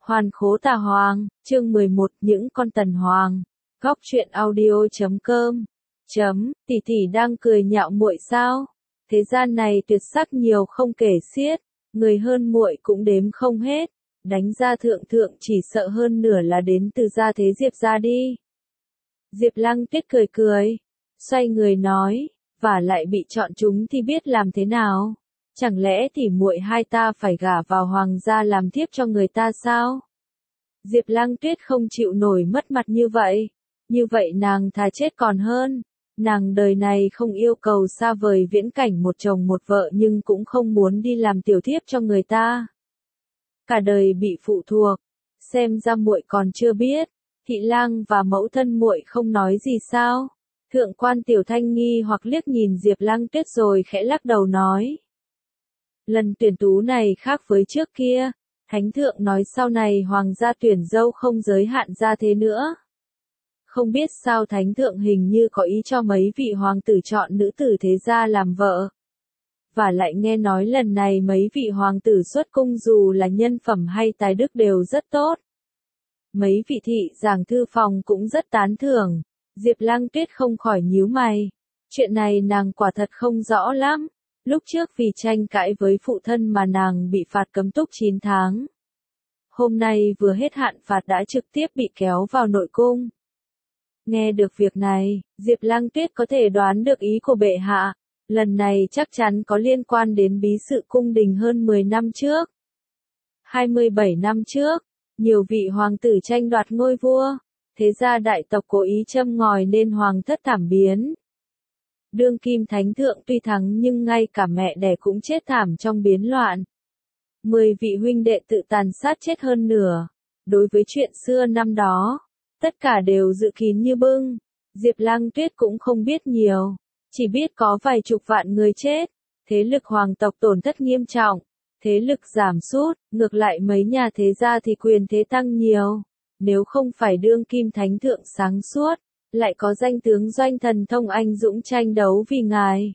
Hoàn khố tà hoàng, chương 11, những con tần hoàng. Góc truyện audio.com. Tỷ tỷ đang cười nhạo muội sao? Thế gian này tuyệt sắc nhiều không kể xiết, người hơn muội cũng đếm không hết. Đánh ra thượng chỉ sợ hơn nửa là đến từ gia thế Diệp gia đi. Diệp Lăng Tuyết cười cười, xoay người nói, và lại bị chọn chúng thì biết làm thế nào? Chẳng lẽ thì muội hai ta phải gả vào hoàng gia làm thiếp cho người ta sao? Diệp Lăng Tuyết không chịu nổi mất mặt như vậy nàng thà chết còn hơn. Nàng đời này không yêu cầu xa vời viễn cảnh một chồng một vợ nhưng cũng không muốn đi làm tiểu thiếp cho người ta. Cả đời bị phụ thuộc, xem ra muội còn chưa biết, Thị Lang và mẫu thân muội không nói gì sao? Thượng quan Tiểu Thanh nghi hoặc liếc nhìn Diệp Lăng Tuyết rồi khẽ lắc đầu nói. Lần tuyển tú này khác với trước kia, Thánh thượng nói sau này hoàng gia tuyển dâu không giới hạn ra thế nữa. Không biết sao Thánh thượng hình như có ý cho mấy vị hoàng tử chọn nữ tử thế gia làm vợ. Và lại nghe nói lần này mấy vị hoàng tử xuất cung dù là nhân phẩm hay tài đức đều rất tốt. Mấy vị thị giảng thư phòng cũng rất tán thưởng. Diệp Lăng Tuyết không khỏi nhíu mày. Chuyện này nàng quả thật không rõ lắm. Lúc trước vì tranh cãi với phụ thân mà nàng bị phạt cấm túc 9 tháng. Hôm nay vừa hết hạn phạt đã trực tiếp bị kéo vào nội cung. Nghe được việc này, Diệp Lăng Tuyết có thể đoán được ý của bệ hạ. Lần này chắc chắn có liên quan đến bí sự cung đình hơn 10 năm trước. 27 năm trước, nhiều vị hoàng tử tranh đoạt ngôi vua. Thế ra đại tộc cố ý châm ngòi nên hoàng thất thảm biến. Đương kim thánh thượng tuy thắng nhưng ngay cả mẹ đẻ cũng chết thảm trong biến loạn. 10 vị huynh đệ tự tàn sát chết hơn nửa. Đối với chuyện xưa năm đó, tất cả đều dự kín như bưng. Diệp Lăng Tuyết cũng không biết nhiều, chỉ biết có vài chục vạn người chết. Thế lực hoàng tộc tổn thất nghiêm trọng, thế lực giảm sút, ngược lại mấy nhà thế gia thì quyền thế tăng nhiều. Nếu không phải đương kim thánh thượng sáng suốt, lại có danh tướng Doanh Thần Thông anh dũng tranh đấu vì ngài.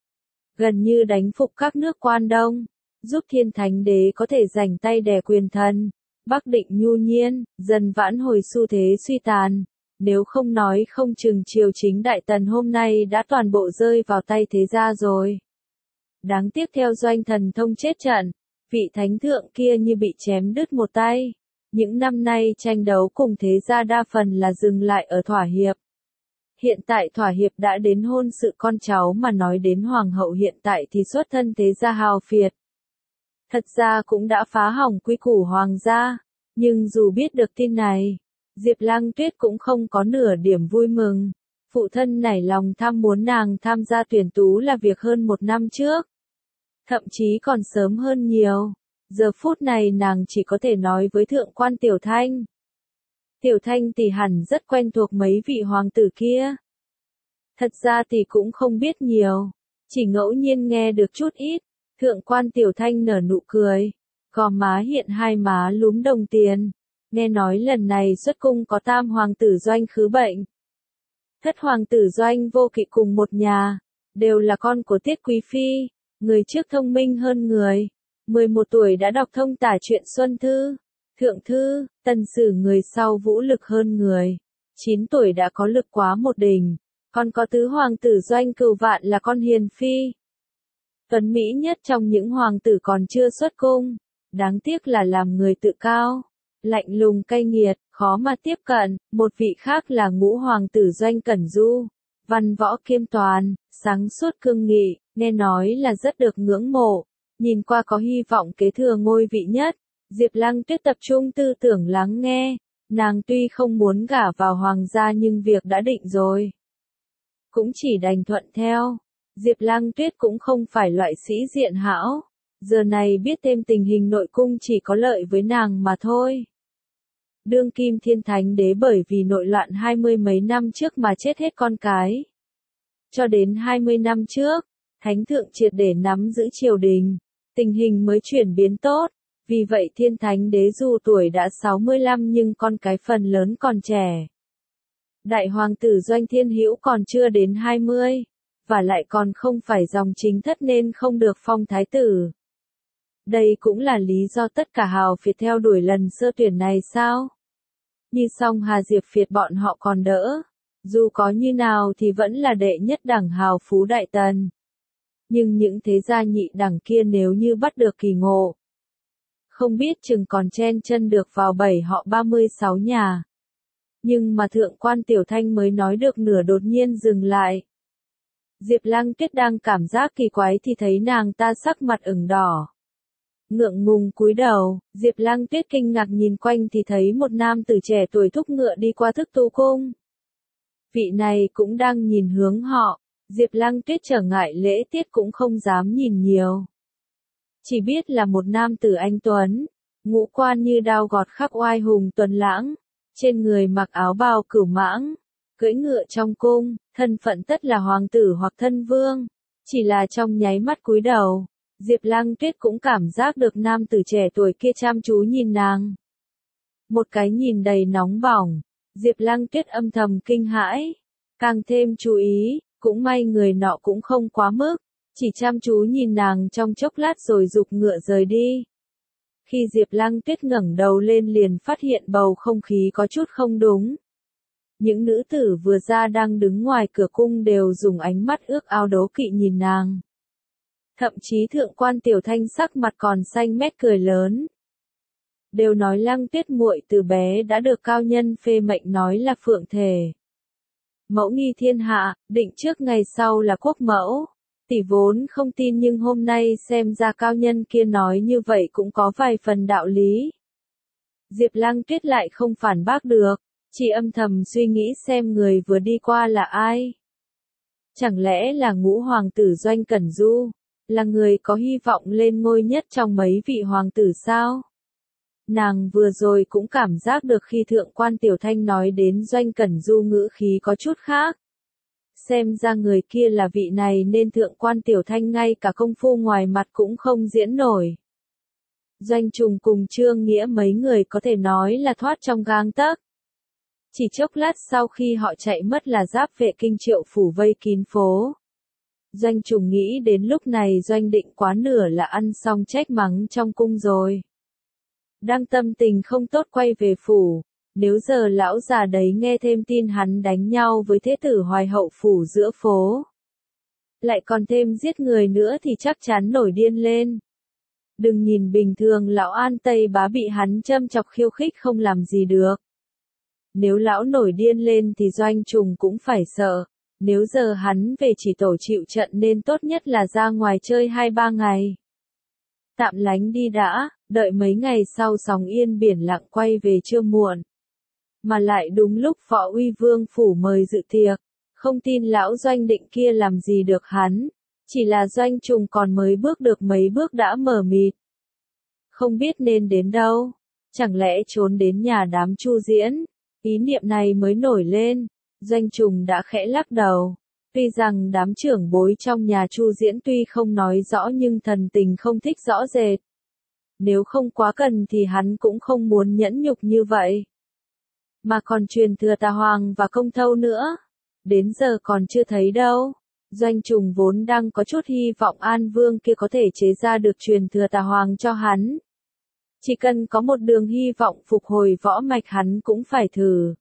Gần như đánh phục các nước quan đông, giúp Thiên Thánh Đế có thể giành tay đè quyền thần, Bắc Định nhu nhiên, dần vãn hồi xu thế suy tàn. Nếu không nói không chừng triều chính Đại Tần hôm nay đã toàn bộ rơi vào tay thế gia rồi. Đáng tiếc theo Doanh Thần Thông chết trận, vị thánh thượng kia như bị chém đứt một tay. Những năm nay tranh đấu cùng thế gia đa phần là dừng lại ở thỏa hiệp. Hiện tại thỏa hiệp đã đến hôn sự con cháu mà nói đến hoàng hậu hiện tại thì xuất thân thế gia hào phiệt. Thật ra cũng đã phá hỏng quy củ hoàng gia, nhưng dù biết được tin này, Diệp Lăng Tuyết cũng không có nửa điểm vui mừng. Phụ thân nảy lòng tham muốn nàng tham gia tuyển tú là việc hơn 1 năm trước. Thậm chí còn sớm hơn nhiều. Giờ phút này nàng chỉ có thể nói với thượng quan Tiểu Thanh. Tiểu Thanh thì hẳn rất quen thuộc mấy vị hoàng tử kia. Thật ra thì cũng không biết nhiều, chỉ ngẫu nhiên nghe được chút ít. Thượng quan Tiểu Thanh nở nụ cười, gò má hiện hai má lúm đồng tiền. Nghe nói lần này xuất cung có tam hoàng tử Doanh khứ bệnh. Thất hoàng tử Doanh Vô Kỵ cùng một nhà, đều là con của Tiết Quý Phi, người trước thông minh hơn người. 11 tuổi đã đọc thông tả truyện Xuân Thư, Thượng Thư, Tân Sử, người sau vũ lực hơn người. 9 tuổi đã có lực quá một đỉnh, còn có tứ hoàng tử Doanh Cửu Vạn là con hiền phi. Tuấn mỹ nhất trong những hoàng tử còn chưa xuất cung, đáng tiếc là làm người tự cao, lạnh lùng cay nghiệt, khó mà tiếp cận. Một vị khác là ngũ hoàng tử Doanh Cẩn Du, văn võ kiêm toàn, sáng suốt cương nghị, nghe nói là rất được ngưỡng mộ. Nhìn qua có hy vọng kế thừa ngôi vị nhất. Diệp Lăng Tuyết tập trung tư tưởng lắng nghe. Nàng tuy không muốn gả vào hoàng gia nhưng việc đã định rồi, cũng chỉ đành thuận theo. Diệp Lăng Tuyết cũng không phải loại sĩ diện hão. Giờ này biết thêm tình hình nội cung chỉ có lợi với nàng mà thôi. Đương kim Thiên Thánh Đế bởi vì nội loạn 20 mấy năm trước mà chết hết con cái. Cho đến 20 năm trước, Thánh thượng triệt để nắm giữ triều đình, tình hình mới chuyển biến tốt. Vì vậy Thiên Thánh Đế dù tuổi đã 65 nhưng con cái phần lớn còn trẻ. Đại hoàng tử Doanh Thiên Hữu còn chưa đến 20, và lại còn không phải dòng chính thất nên không được phong thái tử. Đây cũng là lý do tất cả hào phiệt theo đuổi lần sơ tuyển này sao? Như Song Hà Diệp Phiệt bọn họ còn đỡ. Dù có như nào thì vẫn là đệ nhất đẳng hào phú đại tần. Nhưng những thế gia nhị đẳng kia nếu như bắt được kỳ ngộ, không biết chừng còn chen chân được vào 7 họ 36 nhà. Nhưng mà thượng quan Tiểu Thanh mới nói được nửa đột nhiên dừng lại. Diệp Lăng Tuyết đang cảm giác kỳ quái thì thấy nàng ta sắc mặt ửng đỏ. Ngượng ngùng cúi đầu, Diệp Lăng Tuyết kinh ngạc nhìn quanh thì thấy một nam tử trẻ tuổi thúc ngựa đi qua Thức Tu Cung. Vị này cũng đang nhìn hướng họ, Diệp Lăng Tuyết trở ngại lễ tiết cũng không dám nhìn nhiều. Chỉ biết là một nam tử anh tuấn, ngũ quan như đao gọt khắc oai hùng tuấn lãng, trên người mặc áo bào cửu mãng, cưỡi ngựa trong cung, thân phận tất là hoàng tử hoặc thân vương. Chỉ là trong nháy mắt cúi đầu, Diệp Lăng Tuyết cũng cảm giác được nam tử trẻ tuổi kia chăm chú nhìn nàng. Một cái nhìn đầy nóng bỏng, Diệp Lăng Tuyết âm thầm kinh hãi, càng thêm chú ý, cũng may người nọ cũng không quá mức, chỉ chăm chú nhìn nàng trong chốc lát rồi giục ngựa rời đi. Khi Diệp Lăng Tuyết ngẩng đầu lên liền phát hiện bầu không khí có chút không đúng. Những nữ tử vừa ra đang đứng ngoài cửa cung đều dùng ánh mắt ước ao đố kỵ nhìn nàng. Thậm chí thượng quan Tiểu Thanh sắc mặt còn xanh mét cười lớn. Đều nói Lăng Tuyết muội từ bé đã được cao nhân phê mệnh nói là phượng thể. Mẫu nghi thiên hạ, định trước ngày sau là quốc mẫu. Tỷ vốn không tin nhưng hôm nay xem ra cao nhân kia nói như vậy cũng có vài phần đạo lý. Diệp Lăng Tuyết lại không phản bác được, chỉ âm thầm suy nghĩ xem người vừa đi qua là ai. Chẳng lẽ là ngũ hoàng tử Doanh Cẩn Du, là người có hy vọng lên ngôi nhất trong mấy vị hoàng tử sao? Nàng vừa rồi cũng cảm giác được khi thượng quan Tiểu Thanh nói đến Doanh Cẩn Du ngữ khí có chút khác. Xem ra người kia là vị này nên thượng quan Tiểu Thanh ngay cả công phu ngoài mặt cũng không diễn nổi. Doanh Trùng cùng Trương Nghĩa mấy người có thể nói là thoát trong gang tấc. Chỉ chốc lát sau khi họ chạy mất là giáp vệ kinh Triệu phủ vây kín phố. Doanh Trùng nghĩ đến lúc này Doanh Định quá nửa là ăn xong trách mắng trong cung rồi. Đang tâm tình không tốt quay về phủ. Nếu giờ lão già đấy nghe thêm tin hắn đánh nhau với thế tử Hoài Hậu phủ giữa phố, lại còn thêm giết người nữa thì chắc chắn nổi điên lên. Đừng nhìn bình thường lão An Tây Bá bị hắn châm chọc khiêu khích không làm gì được. Nếu lão nổi điên lên thì Doanh Trùng cũng phải sợ. Nếu giờ hắn về chỉ tổ chịu trận nên tốt nhất là ra ngoài chơi 2-3 ngày. Tạm lánh đi đã, đợi mấy ngày sau sóng yên biển lặng quay về chưa muộn. Mà lại đúng lúc Võ Uy Vương phủ mời dự tiệc, không tin lão Doanh Định kia làm gì được hắn, chỉ là Doanh Trùng còn mới bước được mấy bước đã mờ mịt. Không biết nên đến đâu, chẳng lẽ trốn đến nhà đám Chu Diễn, ý niệm này mới nổi lên, Doanh Trùng đã khẽ lắc đầu. Tuy rằng đám trưởng bối trong nhà Chu Diễn tuy không nói rõ nhưng thần tình không thích rõ rệt. Nếu không quá cần thì hắn cũng không muốn nhẫn nhục như vậy. Mà còn truyền thừa Tà Hoàng và Công Thâu nữa. Đến giờ còn chưa thấy đâu. Doanh Trùng vốn đang có chút hy vọng An Vương kia có thể chế ra được truyền thừa Tà Hoàng cho hắn. Chỉ cần có một đường hy vọng phục hồi võ mạch hắn cũng phải thử.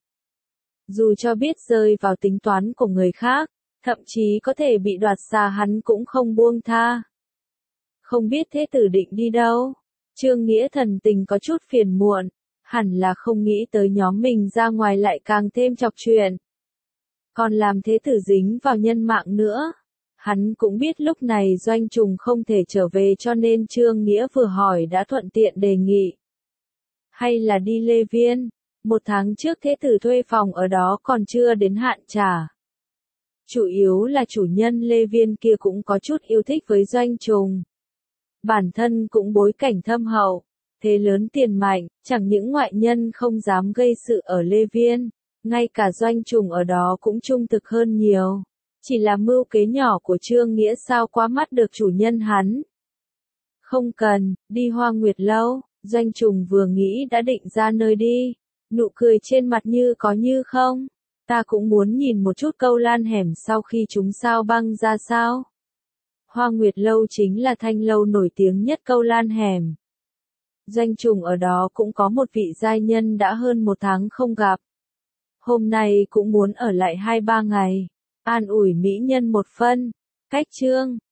Dù cho biết rơi vào tính toán của người khác, thậm chí có thể bị đoạt xà hắn cũng không buông tha. Không biết thế tử định đi đâu. Trương Nghĩa thần tình có chút phiền muộn. Hẳn là không nghĩ tới nhóm mình ra ngoài lại càng thêm chọc chuyện. Còn làm thế tử dính vào nhân mạng nữa. Hắn cũng biết lúc này Doanh Trùng không thể trở về cho nên Trương Nghĩa vừa hỏi đã thuận tiện đề nghị. Hay là đi Lê Viên, 1 tháng trước thế tử thuê phòng ở đó còn chưa đến hạn trả. Chủ yếu là chủ nhân Lê Viên kia cũng có chút yêu thích với Doanh Trùng. Bản thân cũng bối cảnh thâm hậu. Thế lớn tiền mạnh, chẳng những ngoại nhân không dám gây sự ở Lê Viên, ngay cả Doanh Trùng ở đó cũng trung thực hơn nhiều. Chỉ là mưu kế nhỏ của Trương Nghĩa sao quá mắt được chủ nhân hắn. Không cần, đi Hoa Nguyệt Lâu, Doanh Trùng vừa nghĩ đã định ra nơi đi. Nụ cười trên mặt như có như không. Ta cũng muốn nhìn một chút Câu Lan Hẻm sau khi chúng sao băng ra sao. Hoa Nguyệt Lâu chính là thanh lâu nổi tiếng nhất Câu Lan Hẻm. Danh trùng ở đó cũng có một vị giai nhân đã hơn 1 tháng không gặp. Hôm nay cũng muốn ở lại 2-3 ngày, an ủi mỹ nhân một phân. Cách chương